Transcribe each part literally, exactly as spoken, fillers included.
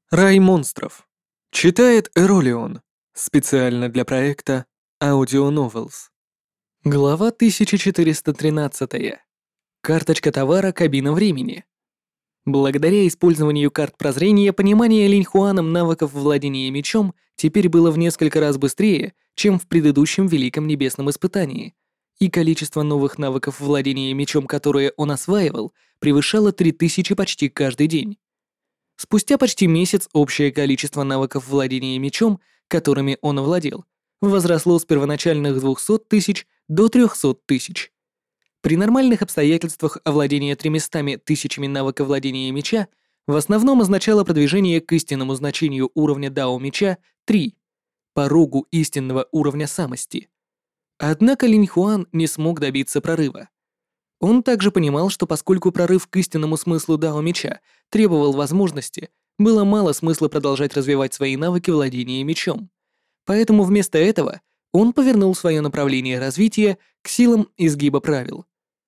Рай монстров. Читает Эролион. Специально для проекта Audio Novels. Глава тысяча четыреста тринадцать. Карточка товара «Кабина времени». Благодаря использованию карт прозрения, понимание Линьхуаном навыков владения мечом теперь было в несколько раз быстрее, чем в предыдущем Великом Небесном Испытании, и количество новых навыков владения мечом, которые он осваивал, превышало три тысячи почти каждый день. Спустя почти месяц общее количество навыков владения мечом, которыми он овладел, возросло с первоначальных двухсот тысяч до трёхсот тысяч. При нормальных обстоятельствах овладение тремястами тысячами навыка владения меча в основном означало продвижение к истинному значению уровня Дао меча три, порогу истинного уровня самости. Однако Линьхуан не смог добиться прорыва. Он также понимал, что поскольку прорыв к истинному смыслу Дао меча требовал возможности, было мало смысла продолжать развивать свои навыки владения мечом. Поэтому вместо этого он повернул свое направление развития к силам изгиба правил.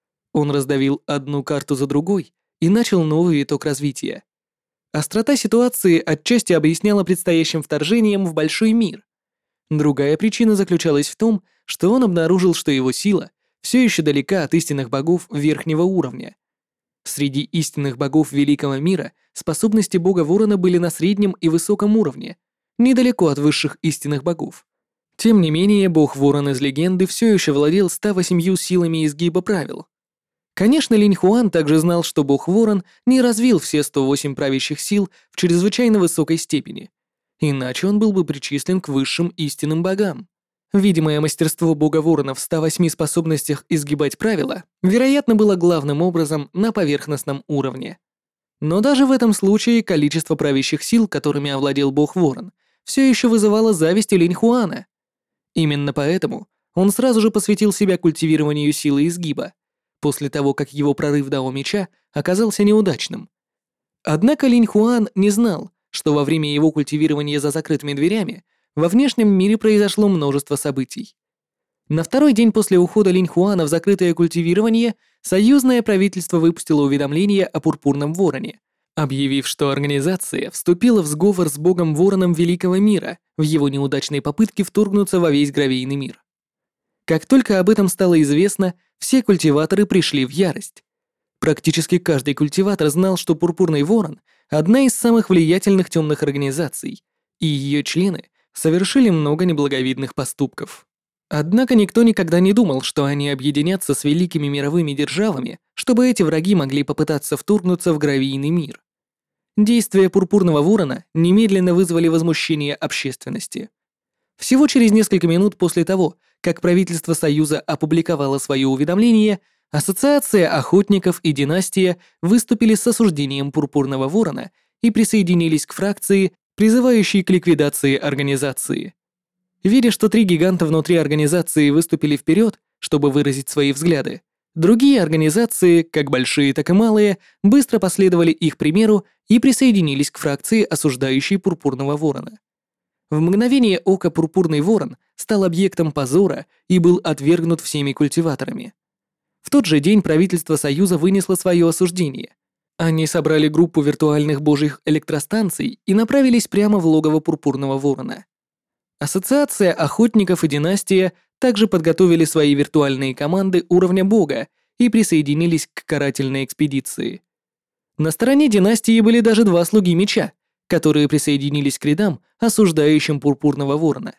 Он раздавил одну карту за другой и начал новый виток развития. Острота ситуации отчасти объясняла предстоящим вторжением в большой мир. Другая причина заключалась в том, что он обнаружил, что его сила все еще далека от истинных богов верхнего уровня. Среди истинных богов Великого мира способности бога Ворона были на среднем и высоком уровне, недалеко от высших истинных богов. Тем не менее, бог Ворон из легенды все еще владел ста восемью силами изгиба правил. Конечно, Линьхуан также знал, что бог Ворон не развил все сто восемь правящих сил в чрезвычайно высокой степени, иначе он был бы причислен к высшим истинным богам. Видимое мастерство бога Ворона в ста восьми способностях изгибать правила, вероятно, было главным образом на поверхностном уровне. Но даже в этом случае количество правящих сил, которыми овладел бог Ворон, все еще вызывало зависть у Линьхуана. Именно поэтому он сразу же посвятил себя культивированию силы изгиба, после того, как его прорыв Дао меча оказался неудачным. Однако Линьхуан не знал, что во время его культивирования за закрытыми дверями во внешнем мире произошло множество событий. На второй день после ухода Линьхуана в закрытое культивирование союзное правительство выпустило уведомление о Пурпурном Вороне, объявив, что организация вступила в сговор с богом Вороном Великого мира в его неудачной попытке вторгнуться во весь Гравийный мир. Как только об этом стало известно, все культиваторы пришли в ярость. Практически каждый культиватор знал, что Пурпурный Ворон — одна из самых влиятельных темных организаций, и ее члены совершили много неблаговидных поступков. Однако никто никогда не думал, что они объединятся с великими мировыми державами, чтобы эти враги могли попытаться вторгнуться в Гравийный мир. Действия Пурпурного Ворона немедленно вызвали возмущение общественности. Всего через несколько минут после того, как правительство Союза опубликовало свое уведомление, Ассоциация охотников и Династия выступили с осуждением Пурпурного Ворона и присоединились к фракции, призывающей к ликвидации организации. Видя, что три гиганта внутри организации выступили вперед, чтобы выразить свои взгляды, другие организации, как большие, так и малые, быстро последовали их примеру и присоединились к фракции, осуждающей Пурпурного Ворона. В мгновение ока Пурпурный Ворон стал объектом позора и был отвергнут всеми культиваторами. В тот же день правительство Союза вынесло свое осуждение. Они собрали группу виртуальных божьих электростанций и направились прямо в логово Пурпурного Ворона. Ассоциация охотников и Династия также подготовили свои виртуальные команды уровня бога и присоединились к карательной экспедиции. На стороне Династии были даже два слуги меча, которые присоединились к рядам, осуждающим Пурпурного Ворона.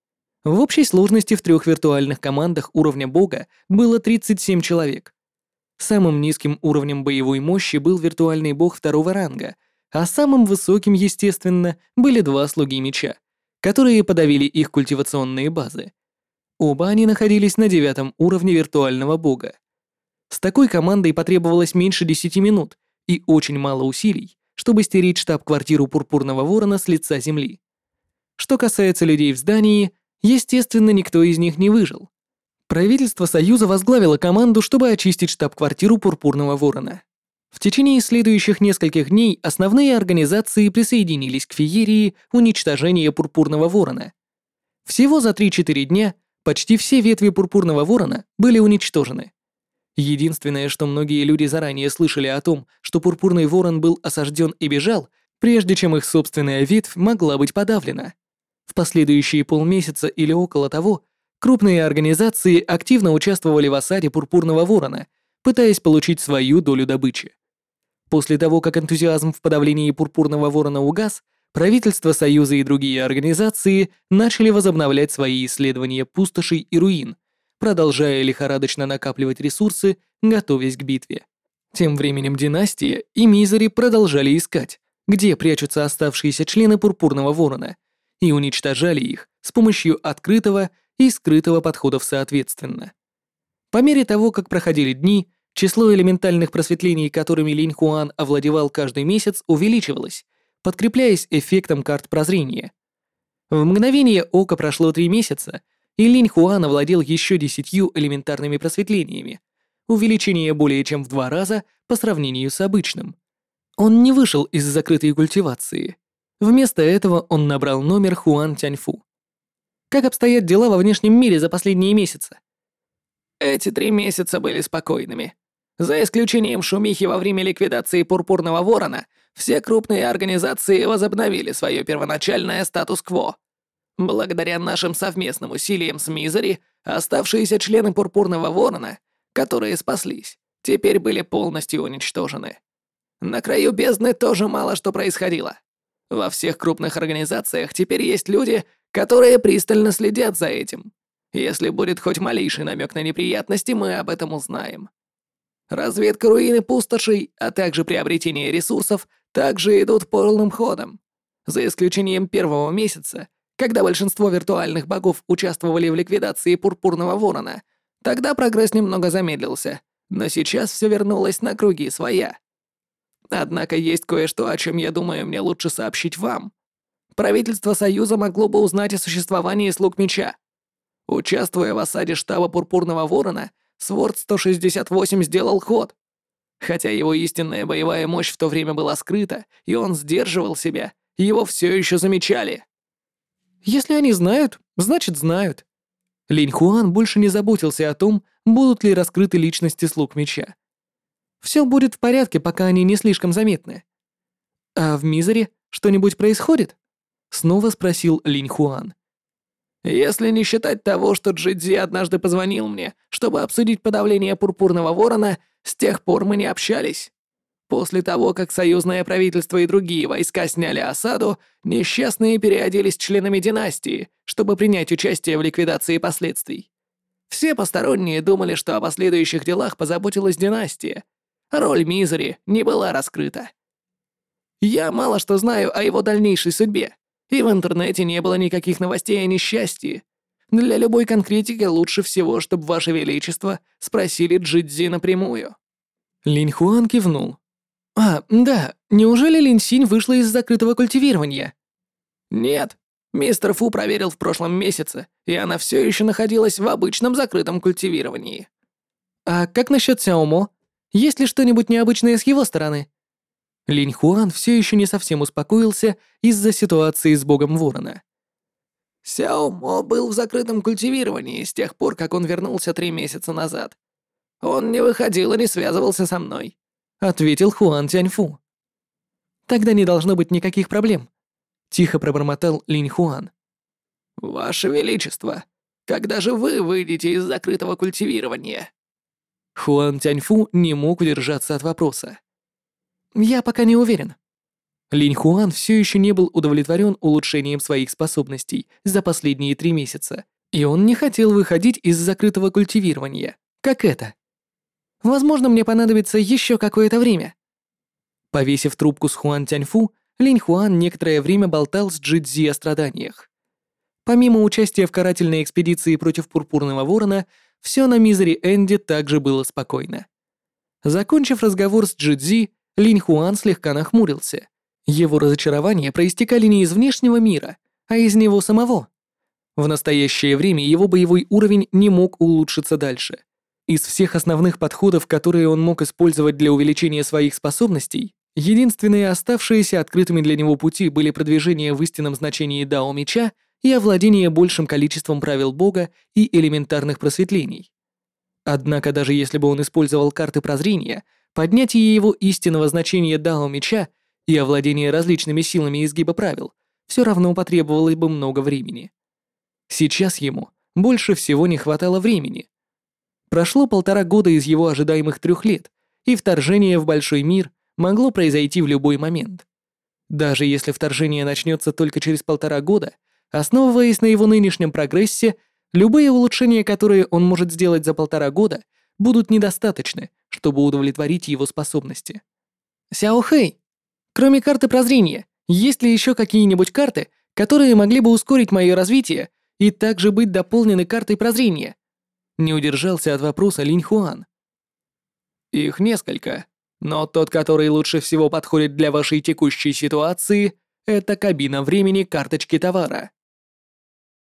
В общей сложности в трех виртуальных командах уровня бога было тридцать семь человек. Самым низким уровнем боевой мощи был виртуальный бог второго ранга, а самым высоким, естественно, были два слуги меча, которые подавили их культивационные базы. Оба они находились на девятом уровне виртуального бога. С такой командой потребовалось меньше десяти минут и очень мало усилий, чтобы стереть штаб-квартиру Пурпурного Ворона с лица земли. Что касается людей в здании, естественно, никто из них не выжил. Правительство Союза возглавило команду, чтобы очистить штаб-квартиру Пурпурного Ворона. В течение следующих нескольких дней основные организации присоединились к феерии уничтожения Пурпурного Ворона. Всего за три-четыре дня почти все ветви Пурпурного Ворона были уничтожены. Единственное, что многие люди заранее слышали о том, что Пурпурный Ворон был осажден и бежал, прежде чем их собственная ветвь могла быть подавлена. В последующие полмесяца или около того крупные организации активно участвовали в осаде Пурпурного Ворона, пытаясь получить свою долю добычи. После того, как энтузиазм в подавлении Пурпурного Ворона угас, правительство Союза и другие организации начали возобновлять свои исследования пустошей и руин, продолжая лихорадочно накапливать ресурсы, готовясь к битве. Тем временем Династия и Мизери продолжали искать, где прячутся оставшиеся члены Пурпурного Ворона, и уничтожали их с помощью открытого и скрытого подходов соответственно. По мере того, как проходили дни, число элементальных просветлений, которыми Линь Хуан овладевал каждый месяц, увеличивалось, подкрепляясь эффектом карт прозрения. В мгновение ока прошло три месяца, и Линь Хуан овладел еще десятью элементарными просветлениями, увеличение более чем в два раза по сравнению с обычным. Он не вышел из закрытой культивации. Вместо этого он набрал номер Хуан Тяньфу. Как обстоят дела во внешнем мире за последние месяцы? Эти три месяца были спокойными. За исключением шумихи во время ликвидации Пурпурного Ворона, все крупные организации возобновили свое первоначальное статус-кво. Благодаря нашим совместным усилиям с Мизери, оставшиеся члены Пурпурного Ворона, которые спаслись, теперь были полностью уничтожены. На краю бездны тоже мало что происходило. Во всех крупных организациях теперь есть люди, которые пристально следят за этим. Если будет хоть малейший намек на неприятности, мы об этом узнаем. Разведка руин и пустошей, а также приобретение ресурсов также идут полным ходом. За исключением первого месяца, когда большинство виртуальных богов участвовали в ликвидации Пурпурного Ворона, тогда прогресс немного замедлился, но сейчас все вернулось на круги своя. Однако есть кое-что, о чем я думаю, мне лучше сообщить вам. Правительство Союза могло бы узнать о существовании слуг меча. Участвуя в осаде штаба Пурпурного Ворона, Сворд сто шестьдесят восемь сделал ход. Хотя его истинная боевая мощь в то время была скрыта, и он сдерживал себя, его все еще замечали. Если они знают, значит знают. Линь Хуан больше не заботился о том, будут ли раскрыты личности слуг меча. Все будет в порядке, пока они не слишком заметны. А в Мизере что-нибудь происходит? Снова спросил Линь Хуан. Если не считать того, что Джидзи однажды позвонил мне, чтобы обсудить подавление Пурпурного Ворона, с тех пор мы не общались. После того, как союзное правительство и другие войска сняли осаду, несчастные переоделись членами династии, чтобы принять участие в ликвидации последствий. Все посторонние думали, что о последующих делах позаботилась династия. Роль Мизери не была раскрыта. Я мало что знаю о его дальнейшей судьбе, и в интернете не было никаких новостей о несчастье. Для любой конкретики лучше всего, чтобы Ваше Величество спросили Джидзи напрямую». Линь Хуан кивнул. «А, да, неужели Линь Синь вышла из закрытого культивирования?» «Нет, мистер Фу проверил в прошлом месяце, и она все еще находилась в обычном закрытом культивировании». «А как насчет Сяомо? Есть ли что-нибудь необычное с его стороны?» Линь Хуан все еще не совсем успокоился из-за ситуации с богом Ворона. «Сяомо был в закрытом культивировании с тех пор, как он вернулся три месяца назад. Он не выходил и не связывался со мной», — ответил Хуан Тяньфу. «Тогда не должно быть никаких проблем», — тихо пробормотал Линь Хуан. «Ваше Величество, когда же вы выйдете из закрытого культивирования?» Хуан Тяньфу не мог удержаться от вопроса. «Я пока не уверен». Линь Хуан все еще не был удовлетворен улучшением своих способностей за последние три месяца, и он не хотел выходить из закрытого культивирования, как это. «Возможно, мне понадобится еще какое-то время». Повесив трубку с Хуан Тяньфу, Линь Хуан некоторое время болтал с Джидзи о страданиях. Помимо участия в карательной экспедиции против Пурпурного Ворона, все на Мизери Энди также было спокойно. Закончив разговор с Джидзи, Линь Хуан слегка нахмурился. Его разочарования проистекали не из внешнего мира, а из него самого. В настоящее время его боевой уровень не мог улучшиться дальше. Из всех основных подходов, которые он мог использовать для увеличения своих способностей, единственные оставшиеся открытыми для него пути были продвижение в истинном значении Дао Меча и овладение большим количеством правил Бога и элементарных просветлений. Однако даже если бы он использовал карты прозрения, поднятие его истинного значения Дао Меча и овладение различными силами изгиба правил все равно потребовалось бы много времени. Сейчас ему больше всего не хватало времени. Прошло полтора года из его ожидаемых трех лет, и вторжение в большой мир могло произойти в любой момент. Даже если вторжение начнется только через полтора года, основываясь на его нынешнем прогрессе, любые улучшения, которые он может сделать за полтора года, будут недостаточны, чтобы удовлетворить его способности. Сяо Хэй, кроме карты прозрения, есть ли еще какие-нибудь карты, которые могли бы ускорить мое развитие и также быть дополнены картой прозрения? Не удержался от вопроса Линь Хуан. Их несколько, но тот, который лучше всего подходит для вашей текущей ситуации, это кабина времени карточки товара.